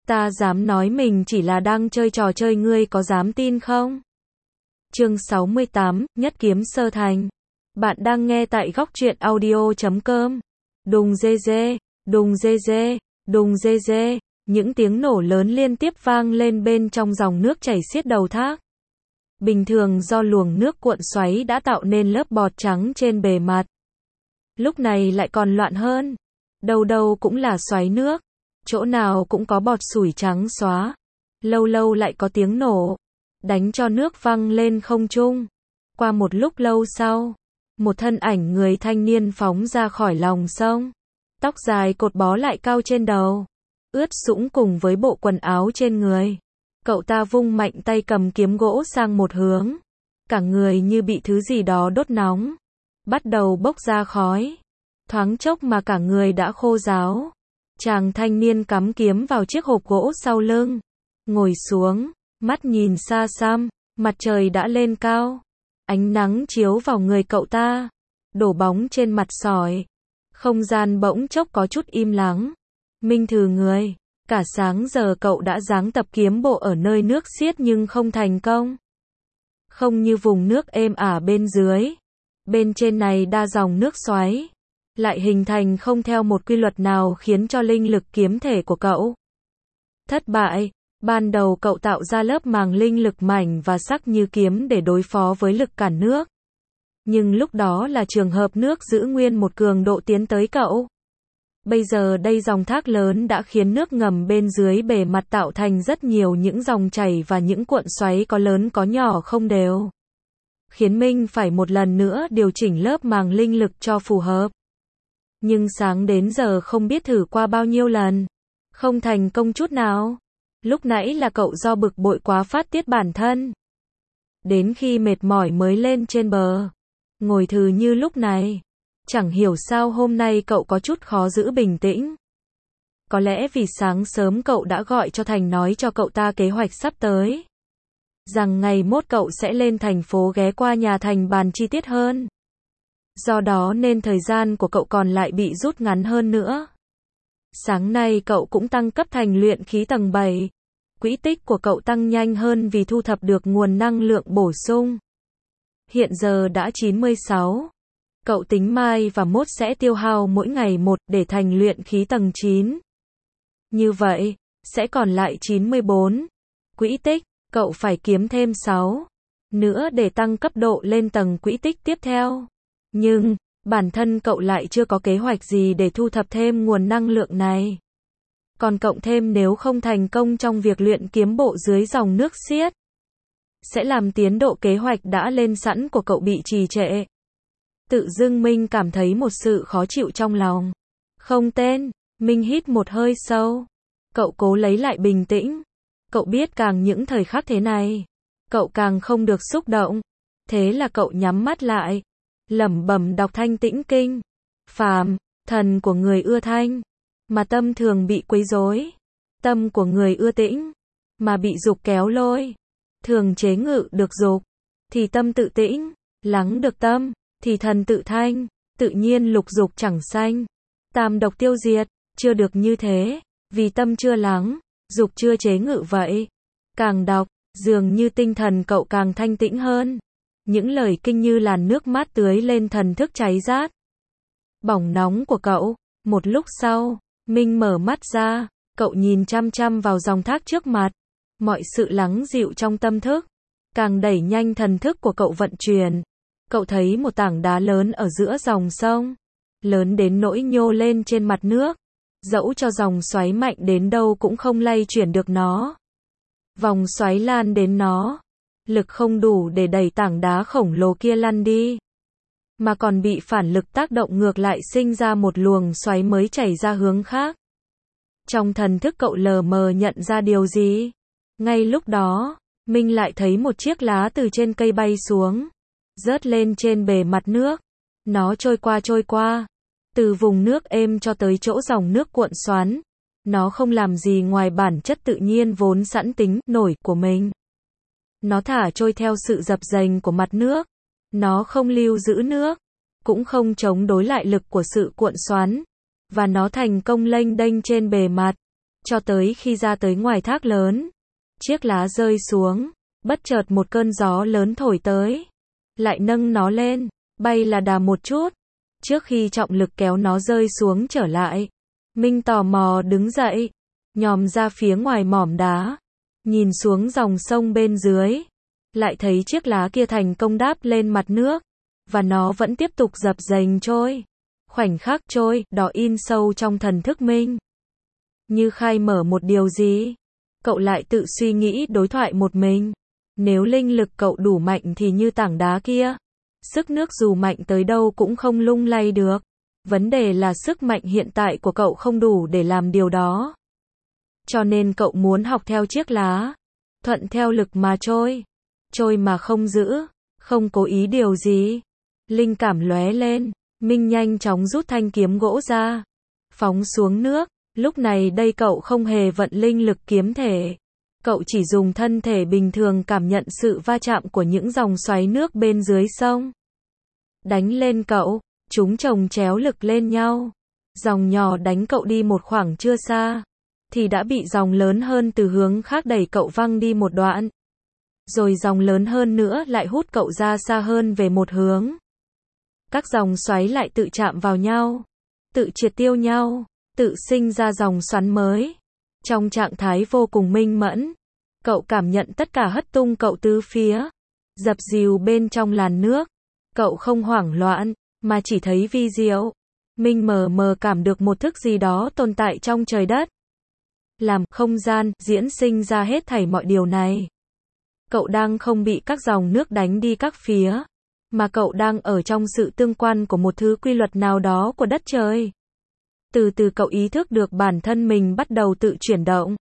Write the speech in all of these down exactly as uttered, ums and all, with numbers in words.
Ta dám nói mình chỉ là đang chơi trò chơi, ngươi có dám tin không? Chương sáu mươi tám, Nhất kiếm sơ thành. Bạn đang nghe tại góc truyện audio chấm com. Đùng dê dê, đùng dê dê, đùng dê dê, những tiếng nổ lớn liên tiếp vang lên bên trong dòng nước chảy xiết đầu thác. Bình thường do luồng nước cuộn xoáy đã tạo nên lớp bọt trắng trên bề mặt. Lúc này lại còn loạn hơn. Đâu đâu cũng là xoáy nước. Chỗ nào cũng có bọt sủi trắng xóa. Lâu lâu lại có tiếng nổ, đánh cho nước văng lên không trung. Qua một lúc lâu sau, một thân ảnh người thanh niên phóng ra khỏi lòng sông. Tóc dài cột bó lại cao trên đầu, ướt sũng cùng với bộ quần áo trên người. Cậu ta vung mạnh tay cầm kiếm gỗ sang một hướng. Cả người như bị thứ gì đó đốt nóng, bắt đầu bốc ra khói. Thoáng chốc mà cả người đã khô ráo. Chàng thanh niên cắm kiếm vào chiếc hộp gỗ sau lưng, ngồi xuống, mắt nhìn xa xăm. Mặt trời đã lên cao, ánh nắng chiếu vào người cậu ta, đổ bóng trên mặt sỏi. Không gian bỗng chốc có chút im lắng. Minh thừ người, cả sáng giờ cậu đã giáng tập kiếm bộ ở nơi nước xiết nhưng không thành công. Không như vùng nước êm ả bên dưới. Bên trên này đa dòng nước xoáy, lại hình thành không theo một quy luật nào, khiến cho linh lực kiếm thể của cậu thất bại. Ban đầu cậu tạo ra lớp màng linh lực mảnh và sắc như kiếm để đối phó với lực cản nước. Nhưng lúc đó là trường hợp nước giữ nguyên một cường độ tiến tới cậu. Bây giờ đây dòng thác lớn đã khiến nước ngầm bên dưới bề mặt tạo thành rất nhiều những dòng chảy và những cuộn xoáy có lớn có nhỏ không đều. Khiến Minh phải một lần nữa điều chỉnh lớp màng linh lực cho phù hợp. Nhưng sáng đến giờ không biết thử qua bao nhiêu lần, không thành công chút nào. Lúc nãy là cậu do bực bội quá phát tiết bản thân. Đến khi mệt mỏi mới lên trên bờ, ngồi thừ như lúc này. Chẳng hiểu sao hôm nay cậu có chút khó giữ bình tĩnh. Có lẽ vì sáng sớm cậu đã gọi cho Thành nói cho cậu ta kế hoạch sắp tới. Rằng ngày mốt cậu sẽ lên thành phố ghé qua nhà Thành bàn chi tiết hơn. Do đó nên thời gian của cậu còn lại bị rút ngắn hơn nữa. Sáng nay cậu cũng tăng cấp thành luyện khí tầng bảy. Quỹ tích của cậu tăng nhanh hơn vì thu thập được nguồn năng lượng bổ sung. Hiện giờ đã chín mươi sáu. Cậu tính mai và mốt sẽ tiêu hao mỗi ngày một để thành luyện khí tầng chín. Như vậy, sẽ còn lại chín mươi bốn. Quỹ tích, cậu phải kiếm thêm sáu nữa để tăng cấp độ lên tầng quỹ tích tiếp theo. Nhưng, bản thân cậu lại chưa có kế hoạch gì để thu thập thêm nguồn năng lượng này. Còn cộng thêm nếu không thành công trong việc luyện kiếm bộ dưới dòng nước xiết, sẽ làm tiến độ kế hoạch đã lên sẵn của cậu bị trì trệ. Tự dưng Minh cảm thấy một sự khó chịu trong lòng. Không tên, Minh hít một hơi sâu. Cậu cố lấy lại bình tĩnh. Cậu biết càng những thời khắc thế này, cậu càng không được xúc động. Thế là cậu nhắm mắt lại, lẩm bẩm đọc Thanh Tĩnh Kinh. Phàm, thần của người ưa thanh, mà tâm thường bị quấy rối. Tâm của người ưa tĩnh, mà bị dục kéo lôi. Thường chế ngự được dục, thì tâm tự tĩnh. Lắng được tâm, thì thần tự thanh. Tự nhiên lục dục chẳng sanh, tam độc tiêu diệt. Chưa được như thế, vì tâm chưa lắng, dục chưa chế ngự vậy. Càng đọc, dường như tinh thần cậu càng thanh tĩnh hơn. Những lời kinh như làn nước mát tưới lên thần thức cháy rát, bỏng nóng của cậu. Một lúc sau, Minh mở mắt ra, cậu nhìn chăm chăm vào dòng thác trước mặt. Mọi sự lắng dịu trong tâm thức, càng đẩy nhanh thần thức của cậu vận chuyển. Cậu thấy một tảng đá lớn ở giữa dòng sông, lớn đến nỗi nhô lên trên mặt nước. Dẫu cho dòng xoáy mạnh đến đâu cũng không lay chuyển được nó. Vòng xoáy lan đến nó, lực không đủ để đẩy tảng đá khổng lồ kia lăn đi, mà còn bị phản lực tác động ngược lại, sinh ra một luồng xoáy mới chảy ra hướng khác. Trong thần thức cậu lờ mờ nhận ra điều gì. Ngay lúc đó, Minh lại thấy một chiếc lá từ trên cây bay xuống, rớt lên trên bề mặt nước. Nó trôi qua trôi qua, từ vùng nước êm cho tới chỗ dòng nước cuộn xoắn. Nó không làm gì ngoài bản chất tự nhiên vốn sẵn tính nổi của mình. Nó thả trôi theo sự dập dềnh của mặt nước. Nó không lưu giữ nước, cũng không chống đối lại lực của sự cuộn xoắn. Và nó thành công lênh đênh trên bề mặt. cho tới khi ra tới ngoài thác lớn. Chiếc lá rơi xuống, bất chợt một cơn gió lớn thổi tới, lại nâng nó lên, bay là đà một chút, trước khi trọng lực kéo nó rơi xuống trở lại. Minh tò mò đứng dậy, nhòm ra phía ngoài mỏm đá, nhìn xuống dòng sông bên dưới, lại thấy chiếc lá kia thành công đáp lên mặt nước, và nó vẫn tiếp tục dập dềnh trôi. Khoảnh khắc trôi, đó in sâu trong thần thức Minh. Như khai mở một điều gì, cậu lại tự suy nghĩ đối thoại một mình. Nếu linh lực cậu đủ mạnh thì như tảng đá kia, sức nước dù mạnh tới đâu cũng không lung lay được. Vấn đề là sức mạnh hiện tại của cậu không đủ để làm điều đó. Cho nên cậu muốn học theo chiếc lá, thuận theo lực mà trôi, trôi mà không giữ, không cố ý điều gì. Linh cảm lóe lên, Minh nhanh chóng rút thanh kiếm gỗ ra, phóng xuống nước. Lúc này đây cậu không hề vận linh lực kiếm thể, cậu chỉ dùng thân thể bình thường cảm nhận sự va chạm của những dòng xoáy nước bên dưới sông. Đánh lên cậu, chúng chồng chéo lực lên nhau. Dòng nhỏ đánh cậu đi một khoảng chưa xa, thì đã bị dòng lớn hơn từ hướng khác đẩy cậu văng đi một đoạn. Rồi dòng lớn hơn nữa lại hút cậu ra xa hơn về một hướng. Các dòng xoáy lại tự chạm vào nhau, tự triệt tiêu nhau, tự sinh ra dòng xoắn mới. Trong trạng thái vô cùng minh mẫn, cậu cảm nhận tất cả hất tung cậu tứ phía, dập dìu bên trong làn nước. Cậu không hoảng loạn, mà chỉ thấy vi diệu. Minh mờ mờ cảm được một thức gì đó tồn tại trong trời đất, làm không gian diễn sinh ra hết thảy mọi điều này. Cậu đang không bị các dòng nước đánh đi các phía, mà cậu đang ở trong sự tương quan của một thứ quy luật nào đó của đất trời. Từ từ cậu ý thức được bản thân mình bắt đầu tự chuyển động.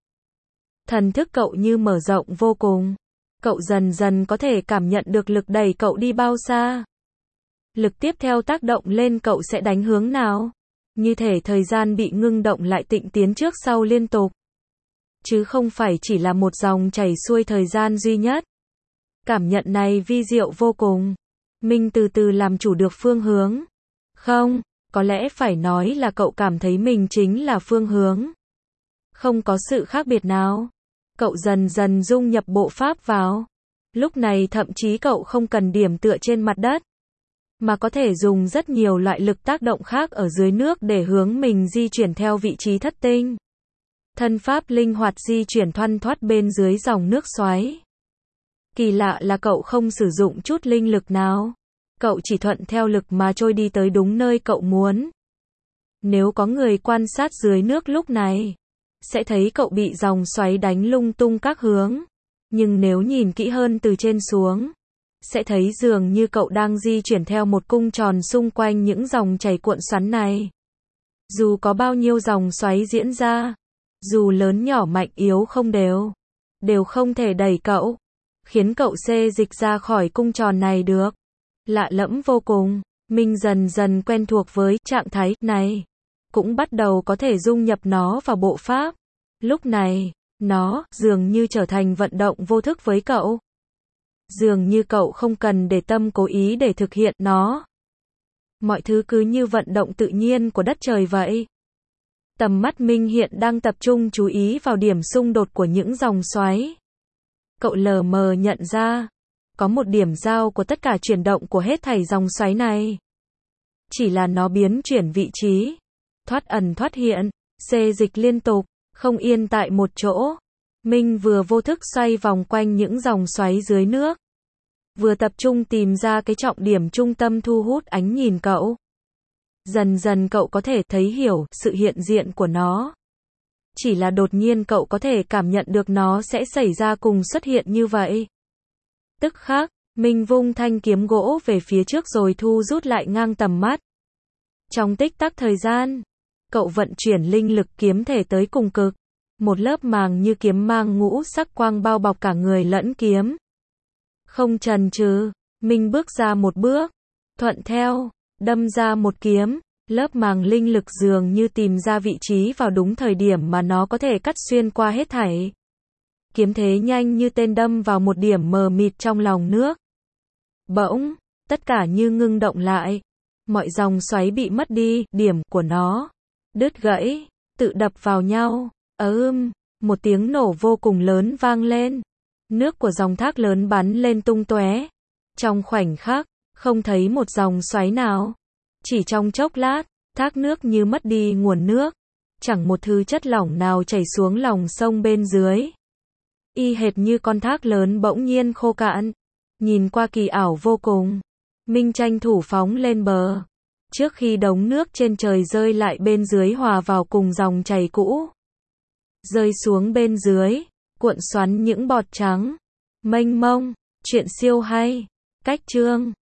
Thần thức cậu như mở rộng vô cùng. Cậu dần dần có thể cảm nhận được lực đẩy cậu đi bao xa. Lực tiếp theo tác động lên cậu sẽ đánh hướng nào. Như thể thời gian bị ngưng động lại tịnh tiến trước sau liên tục. Chứ không phải chỉ là một dòng chảy xuôi thời gian duy nhất. Cảm nhận này vi diệu vô cùng. Minh từ từ làm chủ được phương hướng. Không, có lẽ phải nói là cậu cảm thấy mình chính là phương hướng. Không có sự khác biệt nào. Cậu dần dần dung nhập bộ pháp vào. Lúc này thậm chí cậu không cần điểm tựa trên mặt đất, mà có thể dùng rất nhiều loại lực tác động khác ở dưới nước để hướng mình di chuyển theo vị trí thất tinh. Thân pháp linh hoạt di chuyển thoăn thoắt bên dưới dòng nước xoáy. Kỳ lạ là cậu không sử dụng chút linh lực nào. Cậu chỉ thuận theo lực mà trôi đi tới đúng nơi cậu muốn. Nếu có người quan sát dưới nước lúc này, sẽ thấy cậu bị dòng xoáy đánh lung tung các hướng. Nhưng nếu nhìn kỹ hơn từ trên xuống, sẽ thấy dường như cậu đang di chuyển theo một cung tròn xung quanh những dòng chảy cuộn xoắn này. Dù có bao nhiêu dòng xoáy diễn ra, dù lớn nhỏ mạnh yếu không đều, đều không thể đẩy cậu, khiến cậu xê dịch ra khỏi cung tròn này được. Lạ lẫm vô cùng. Minh dần dần quen thuộc với trạng thái này, cũng bắt đầu có thể dung nhập nó vào bộ pháp. Lúc này, nó dường như trở thành vận động vô thức với cậu. Dường như cậu không cần để tâm cố ý để thực hiện nó. Mọi thứ cứ như vận động tự nhiên của đất trời vậy. Tầm mắt Minh hiện đang tập trung chú ý vào điểm xung đột của những dòng xoáy. Cậu lờ mờ nhận ra, có một điểm giao của tất cả chuyển động của hết thảy dòng xoáy này. Chỉ là nó biến chuyển vị trí, thoát ẩn thoát hiện, xê dịch liên tục, không yên tại một chỗ. Minh vừa vô thức xoay vòng quanh những dòng xoáy dưới nước, vừa tập trung tìm ra cái trọng điểm trung tâm thu hút ánh nhìn cậu. Dần dần cậu có thể thấy hiểu sự hiện diện của nó. Chỉ là đột nhiên cậu có thể cảm nhận được nó sẽ xảy ra cùng xuất hiện như vậy. Tức khắc, Minh vung thanh kiếm gỗ về phía trước rồi thu rút lại ngang tầm mắt. Trong tích tắc thời gian, cậu vận chuyển linh lực kiếm thể tới cùng cực. Một lớp màng như kiếm mang ngũ sắc quang bao bọc cả người lẫn kiếm. Không chần chừ, Minh bước ra một bước, thuận theo, đâm ra một kiếm. Lớp màng linh lực dường như tìm ra vị trí vào đúng thời điểm mà nó có thể cắt xuyên qua hết thảy. Kiếm thế nhanh như tên đâm vào một điểm mờ mịt trong lòng nước. Bỗng, tất cả như ngưng động lại. Mọi dòng xoáy bị mất đi điểm của nó, đứt gãy, tự đập vào nhau. Ầm, một tiếng nổ vô cùng lớn vang lên. Nước của dòng thác lớn bắn lên tung tóe. Trong khoảnh khắc, không thấy một dòng xoáy nào. Chỉ trong chốc lát, thác nước như mất đi nguồn nước. Chẳng một thứ chất lỏng nào chảy xuống lòng sông bên dưới. Y hệt như con thác lớn bỗng nhiên khô cạn. Nhìn qua kỳ ảo vô cùng. Minh tranh thủ phóng lên bờ. Trước khi đống nước trên trời rơi lại bên dưới hòa vào cùng dòng chảy cũ. Rơi xuống bên dưới, cuộn xoắn những bọt trắng. Mênh mông, chuyện siêu hay. Cách chương